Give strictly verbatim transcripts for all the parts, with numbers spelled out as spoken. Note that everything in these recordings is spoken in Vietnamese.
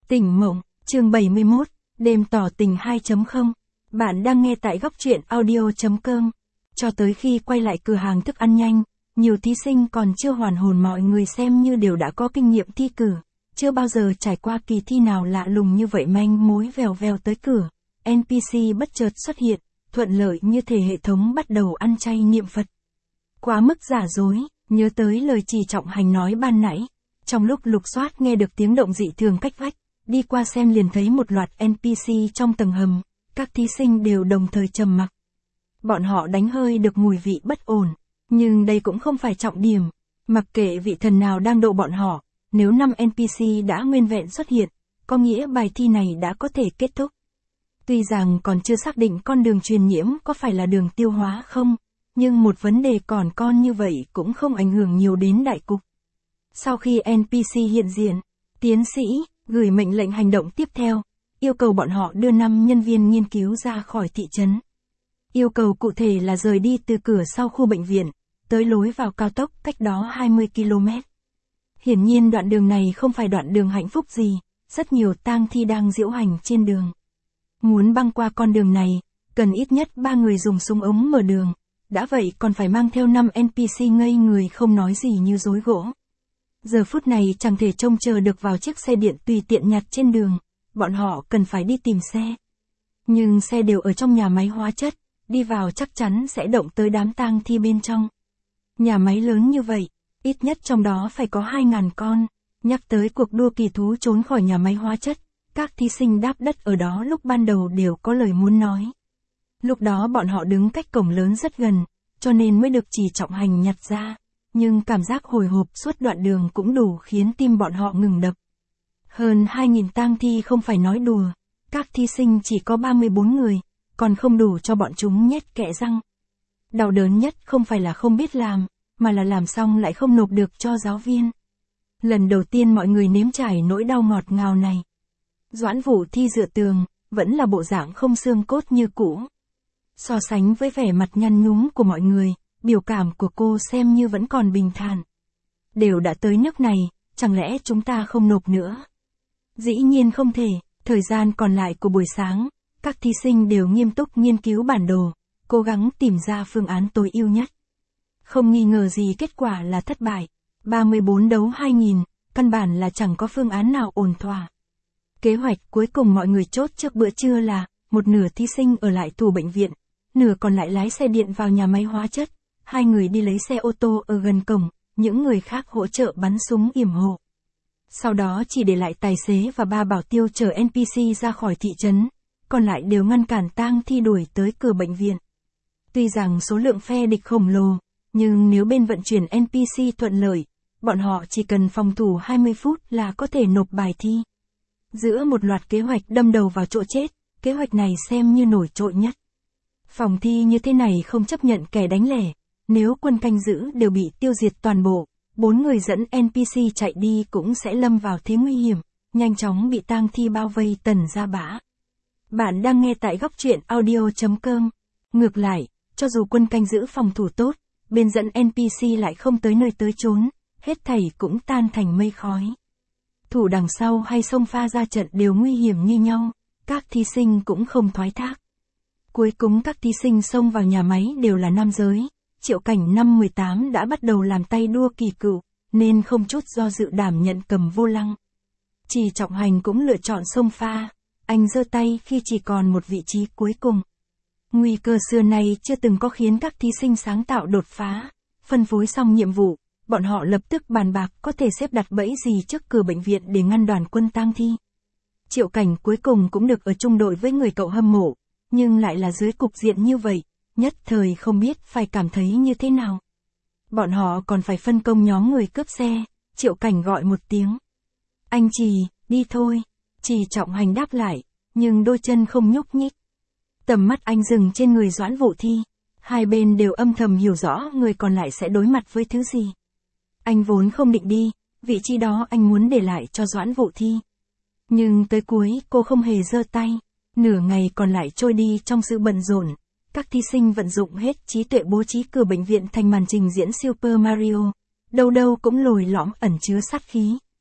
Tỉnh mộng, chương bảy mươi mốt, đêm tỏ tình hai chấm không. Bạn đang nghe tại góc truyện audio chấm com. Cho tới khi quay lại cửa hàng thức ăn nhanh, nhiều thí sinh còn chưa hoàn hồn, mọi người xem như đều đã có kinh nghiệm thi cử. Chưa bao giờ trải qua kỳ thi nào lạ lùng như vậy, manh mối vèo vèo tới cửa. en pê xê bất chợt xuất hiện, thuận lợi như thể hệ thống bắt đầu ăn chay niệm Phật. Quá mức giả dối, nhớ tới lời Trì Trọng Hành nói ban nãy. Trong lúc lục soát nghe được tiếng động dị thường cách vách, đi qua xem liền thấy một loạt en pê xê trong tầng hầm, các thí sinh đều đồng thời trầm mặc. Bọn họ đánh hơi được mùi vị bất ổn, nhưng đây cũng không phải trọng điểm. Mặc kệ vị thần nào đang độ bọn họ, nếu năm en pê xê đã nguyên vẹn xuất hiện, có nghĩa bài thi này đã có thể kết thúc. Tuy rằng còn chưa xác định con đường truyền nhiễm có phải là đường tiêu hóa không, nhưng một vấn đề còn con như vậy cũng không ảnh hưởng nhiều đến đại cục. Sau khi en pê xê hiện diện, tiến sĩ gửi mệnh lệnh hành động tiếp theo, yêu cầu bọn họ đưa năm nhân viên nghiên cứu ra khỏi thị trấn. Yêu cầu cụ thể là rời đi từ cửa sau khu bệnh viện, tới lối vào cao tốc cách đó hai mươi ki lô mét. Hiển nhiên đoạn đường này không phải đoạn đường hạnh phúc gì, rất nhiều tang thi đang diễu hành trên đường. Muốn băng qua con đường này, cần ít nhất ba người dùng súng ống mở đường, đã vậy còn phải mang theo năm en pê xê ngây người không nói gì như rối gỗ. Giờ phút này chẳng thể trông chờ được vào chiếc xe điện tùy tiện nhặt trên đường, bọn họ cần phải đi tìm xe. Nhưng xe đều ở trong nhà máy hóa chất, đi vào chắc chắn sẽ động tới đám tang thi bên trong. Nhà máy lớn như vậy, ít nhất trong đó phải có hai ngàn con. Nhắc tới cuộc đua kỳ thú trốn khỏi nhà máy hóa chất, các thí sinh đáp đất ở đó lúc ban đầu đều có lời muốn nói. Lúc đó bọn họ đứng cách cổng lớn rất gần, cho nên mới được Trì Trọng Hành nhặt ra. Nhưng cảm giác hồi hộp suốt đoạn đường cũng đủ khiến tim bọn họ ngừng đập. Hơn hai nghìn tang thi không phải nói đùa, các thí sinh chỉ có ba mươi bốn người, còn không đủ cho bọn chúng nhét kẽ răng. Đau đớn nhất không phải là không biết làm, mà là làm xong lại không nộp được cho giáo viên. Lần đầu tiên mọi người nếm trải nỗi đau ngọt ngào này. Doãn Vũ thi dựa tường, vẫn là bộ dạng không xương cốt như cũ. So sánh với vẻ mặt nhăn nhúm của mọi người, biểu cảm của cô xem như vẫn còn bình thản. Đều đã tới nước này, chẳng lẽ chúng ta không nộp nữa? Dĩ nhiên không thể, thời gian còn lại của buổi sáng, các thí sinh đều nghiêm túc nghiên cứu bản đồ, cố gắng tìm ra phương án tối ưu nhất. Không nghi ngờ gì kết quả là thất bại, ba mươi bốn đấu hai nghìn, căn bản là chẳng có phương án nào ổn thỏa. Kế hoạch cuối cùng mọi người chốt trước bữa trưa là, một nửa thí sinh ở lại thủ bệnh viện, nửa còn lại lái xe điện vào nhà máy hóa chất. Hai người đi lấy xe ô tô ở gần cổng, những người khác hỗ trợ bắn súng yểm hộ. Sau đó chỉ để lại tài xế và ba bảo tiêu chở en pê xê ra khỏi thị trấn, còn lại đều ngăn cản tang thi đuổi tới cửa bệnh viện. Tuy rằng số lượng phe địch khổng lồ, nhưng nếu bên vận chuyển en pê xê thuận lợi, bọn họ chỉ cần phòng thủ hai mươi phút là có thể nộp bài thi. Giữa một loạt kế hoạch đâm đầu vào chỗ chết, kế hoạch này xem như nổi trội nhất. Phòng thi như thế này không chấp nhận kẻ đánh lẻ. Nếu quân canh giữ đều bị tiêu diệt toàn bộ, bốn người dẫn en pê xê chạy đi cũng sẽ lâm vào thế nguy hiểm, nhanh chóng bị tang thi bao vây tần ra bã. Bạn đang nghe tại góc truyện audio chấm com. Ngược lại, cho dù quân canh giữ phòng thủ tốt, bên dẫn en pê xê lại không tới nơi tới chốn, hết thảy cũng tan thành mây khói. Thủ đằng sau hay xông pha ra trận đều nguy hiểm như nhau, các thí sinh cũng không thoái thác. Cuối cùng các thí sinh xông vào nhà máy đều là nam giới. Triệu Cảnh năm mười tám đã bắt đầu làm tay đua kỳ cựu, nên không chút do dự đảm nhận cầm vô lăng. Trì Trọng Hành cũng lựa chọn xông pha, anh giơ tay khi chỉ còn một vị trí cuối cùng. Nguy cơ xưa nay chưa từng có khiến các thí sinh sáng tạo đột phá, phân phối xong nhiệm vụ, bọn họ lập tức bàn bạc có thể xếp đặt bẫy gì trước cửa bệnh viện để ngăn đoàn quân tang thi. Triệu Cảnh cuối cùng cũng được ở chung đội với người cậu hâm mộ, nhưng lại là dưới cục diện như vậy. Nhất thời không biết phải cảm thấy như thế nào. Bọn họ còn phải phân công nhóm người cướp xe, Triệu Cảnh gọi một tiếng. Anh Trì, đi thôi. Trì Trọng Hành đáp lại, nhưng đôi chân không nhúc nhích. Tầm mắt anh dừng trên người Doãn Vũ Thi. Hai bên đều âm thầm hiểu rõ người còn lại sẽ đối mặt với thứ gì. Anh vốn không định đi, vị trí đó anh muốn để lại cho Doãn Vũ Thi. Nhưng tới cuối cô không hề giơ tay, nửa ngày còn lại trôi đi trong sự bận rộn. Các thí sinh vận dụng hết trí tuệ bố trí cửa bệnh viện thành màn trình diễn Super Mario, đâu đâu cũng lồi lõm ẩn chứa sát khí,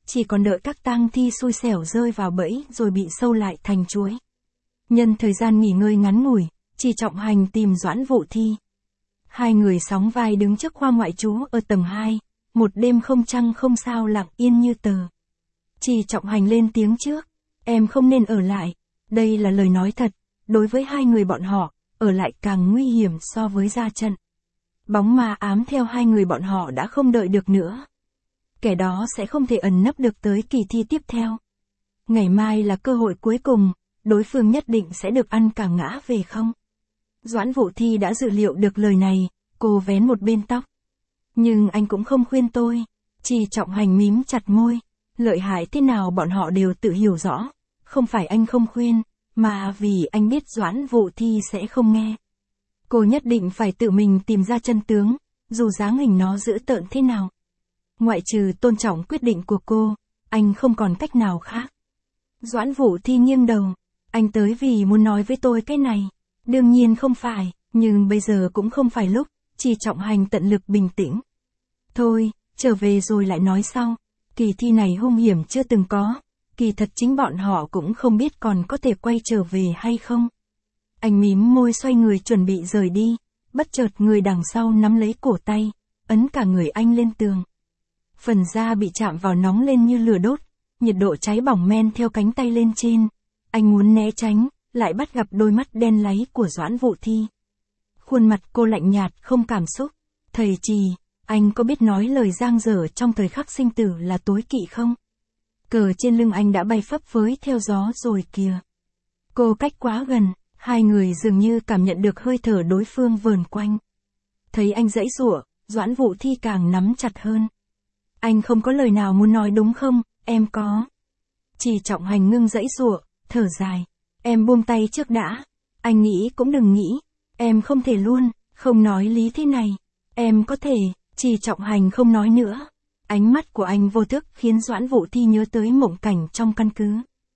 chỉ còn đợi các tang thi xui xẻo rơi vào bẫy rồi bị sâu lại thành chuối. Nhân thời gian nghỉ ngơi ngắn ngủi, Trì Trọng Hành tìm Doãn Vũ Thi. Hai người sóng vai đứng trước khoa ngoại trú ở tầng hai, một đêm không trăng không sao lặng yên như tờ. Trì Trọng Hành lên tiếng trước, em không nên ở lại, đây là lời nói thật, đối với hai người bọn họ, ở lại càng nguy hiểm so với ra trận. Bóng ma ám theo hai người bọn họ đã không đợi được nữa. Kẻ đó sẽ không thể ẩn nấp được tới kỳ thi tiếp theo. Ngày mai là cơ hội cuối cùng, đối phương nhất định sẽ được ăn cả ngã về không. Doãn Vũ Thi đã dự liệu được lời này, cô vén một bên tóc. Nhưng anh cũng không khuyên tôi. Trì Trọng Hành mím chặt môi, lợi hại thế nào bọn họ đều tự hiểu rõ. Không phải anh không khuyên, mà vì anh biết Doãn Vũ Thi sẽ không nghe. Cô nhất định phải tự mình tìm ra chân tướng, dù dáng hình nó dữ tợn thế nào. Ngoại trừ tôn trọng quyết định của cô, anh không còn cách nào khác. Doãn Vũ Thi nghiêng đầu, anh tới vì muốn nói với tôi cái này. Đương nhiên không phải, nhưng bây giờ cũng không phải lúc. Trì Trọng Hành tận lực bình tĩnh. Thôi, trở về rồi lại nói sau. Kỳ thi này hung hiểm chưa từng có. Kỳ thật chính bọn họ cũng không biết còn có thể quay trở về hay không. Anh mím môi xoay người chuẩn bị rời đi. Bất chợt người đằng sau nắm lấy cổ tay, ấn cả người anh lên tường. Phần da bị chạm vào nóng lên như lửa đốt. Nhiệt độ cháy bỏng men theo cánh tay lên trên. Anh muốn né tránh, lại bắt gặp đôi mắt đen láy của Doãn Vũ Thi. Khuôn mặt cô lạnh nhạt không cảm xúc. Thầy Trì, anh có biết nói lời giang dở trong thời khắc sinh tử là tối kỵ không? Cờ trên lưng anh đã bay phấp phới theo gió rồi kìa. Cô cách quá gần, hai người dường như cảm nhận được hơi thở đối phương vờn quanh. Thấy anh giãy giụa, Doãn Vũ Thi càng nắm chặt hơn. Anh không có lời nào muốn nói đúng không? Em có. Trì Trọng Hành ngưng giãy giụa, thở dài. Em buông tay trước đã. Anh nghĩ cũng đừng nghĩ. Em không thể luôn, không nói lý thế này. Em có thể. Trì Trọng Hành không nói nữa. Ánh mắt của anh vô thức khiến Doãn Vũ Thi nhớ tới mộng cảnh trong căn cứ.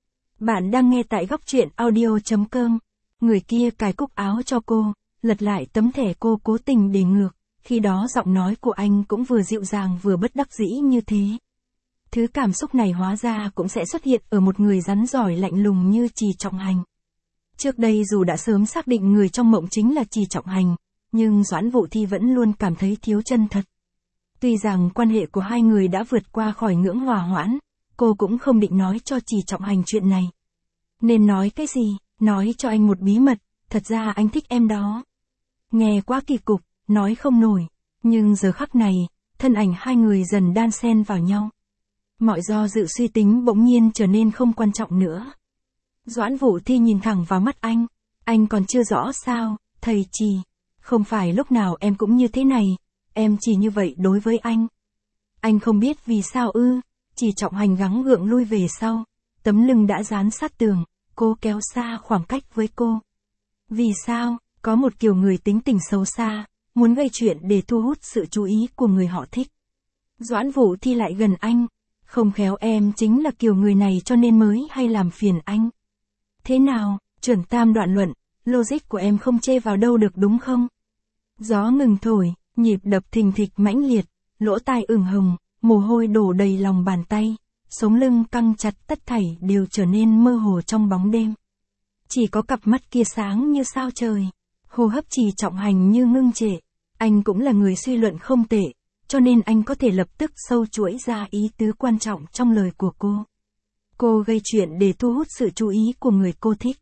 Bạn đang nghe tại góc truyện audio chấm com. Người kia cài cúc áo cho cô, lật lại tấm thẻ cô cố tình để ngược. Khi đó giọng nói của anh cũng vừa dịu dàng vừa bất đắc dĩ như thế. Thứ cảm xúc này hóa ra cũng sẽ xuất hiện ở một người rắn giỏi lạnh lùng như Trì Trọng Hành. Trước đây dù đã sớm xác định người trong mộng chính là Trì Trọng Hành, nhưng Doãn Vũ Thi vẫn luôn cảm thấy thiếu chân thật. Tuy rằng quan hệ của hai người đã vượt qua khỏi ngưỡng hòa hoãn, cô cũng không định nói cho Trì Trọng Hành chuyện này. Nên nói cái gì? Nói cho anh một bí mật, thật ra anh thích em đó. Nghe quá kỳ cục, nói không nổi, nhưng giờ khắc này, thân ảnh hai người dần đan xen vào nhau. Mọi do dự suy tính bỗng nhiên trở nên không quan trọng nữa. Doãn Vũ Thi nhìn thẳng vào mắt anh, anh còn chưa rõ sao, thầy Trì, không phải lúc nào em cũng như thế này, em chỉ như vậy đối với anh. Anh không biết vì sao ư? Trì Trọng Hành gắng gượng lui về sau, tấm lưng đã dán sát tường, cô kéo xa khoảng cách với cô. Vì sao? Có một kiểu người tính tình xấu xa, muốn gây chuyện để thu hút sự chú ý của người họ thích. Doãn Vũ Thi lại gần anh, không khéo em chính là kiểu người này cho nên mới hay làm phiền anh. Thế nào, chuẩn tam đoạn luận, logic của em không chê vào đâu được đúng không? Gió ngừng thổi, nhịp đập thình thịch mãnh liệt, lỗ tai ửng hồng, mồ hôi đổ đầy lòng bàn tay, sống lưng căng chặt tất thảy đều trở nên mơ hồ trong bóng đêm. Chỉ có cặp mắt kia sáng như sao trời, hô hấp Trì Trọng Hành như ngưng trệ. Anh cũng là người suy luận không tệ, cho nên anh có thể lập tức sâu chuỗi ra ý tứ quan trọng trong lời của cô. Cô gây chuyện để thu hút sự chú ý của người cô thích.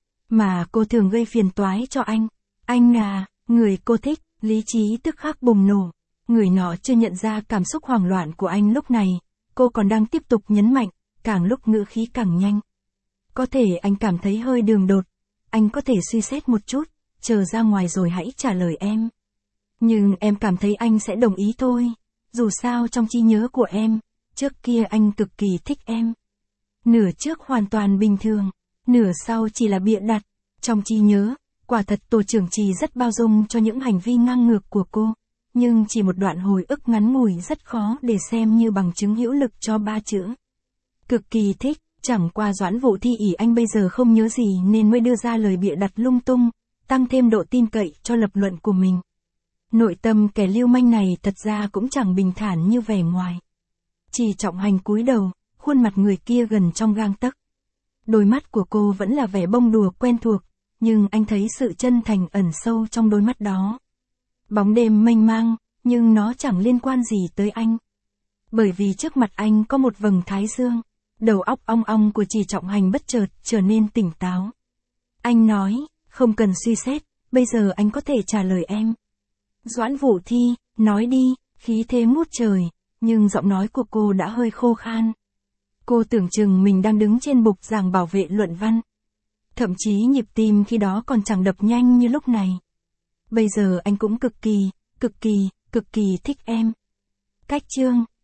Mà cô thường gây phiền toái cho anh. Anh à, người cô thích, lý trí tức khắc bùng nổ. Người nọ chưa nhận ra cảm xúc hoảng loạn của anh lúc này. Cô còn đang tiếp tục nhấn mạnh, càng lúc ngữ khí càng nhanh. Có thể anh cảm thấy hơi đường đột. Anh có thể suy xét một chút, chờ ra ngoài rồi hãy trả lời em. Nhưng em cảm thấy anh sẽ đồng ý thôi. Dù sao trong trí nhớ của em, trước kia anh cực kỳ thích em. Nửa trước hoàn toàn bình thường, nửa sau chỉ là bịa đặt. Trong trí nhớ, quả thật tổ trưởng Trì rất bao dung cho những hành vi ngang ngược của cô. Nhưng chỉ một đoạn hồi ức ngắn ngủi rất khó để xem như bằng chứng hữu lực cho ba chữ. Cực kỳ thích, chẳng qua Doãn Vũ Thi ỷ anh bây giờ không nhớ gì nên mới đưa ra lời bịa đặt lung tung, tăng thêm độ tin cậy cho lập luận của mình. Nội tâm kẻ lưu manh này thật ra cũng chẳng bình thản như vẻ ngoài. Trì Trọng Hành cúi đầu, khuôn mặt người kia gần trong gang tấc. Đôi mắt của cô vẫn là vẻ bông đùa quen thuộc, nhưng anh thấy sự chân thành ẩn sâu trong đôi mắt đó. Bóng đêm mênh mang, nhưng nó chẳng liên quan gì tới anh. Bởi vì trước mặt anh có một vầng thái dương, đầu óc ong ong của Trì Trọng Hành bất chợt trở nên tỉnh táo. Anh nói, không cần suy xét, bây giờ anh có thể trả lời em. Doãn Vũ Thi, nói đi, khí thế ngút trời, nhưng giọng nói của cô đã hơi khô khan. Cô tưởng chừng mình đang đứng trên bục giảng bảo vệ luận văn. Thậm chí nhịp tim khi đó còn chẳng đập nhanh như lúc này. Bây giờ anh cũng cực kỳ, cực kỳ, cực kỳ thích em. Cách chương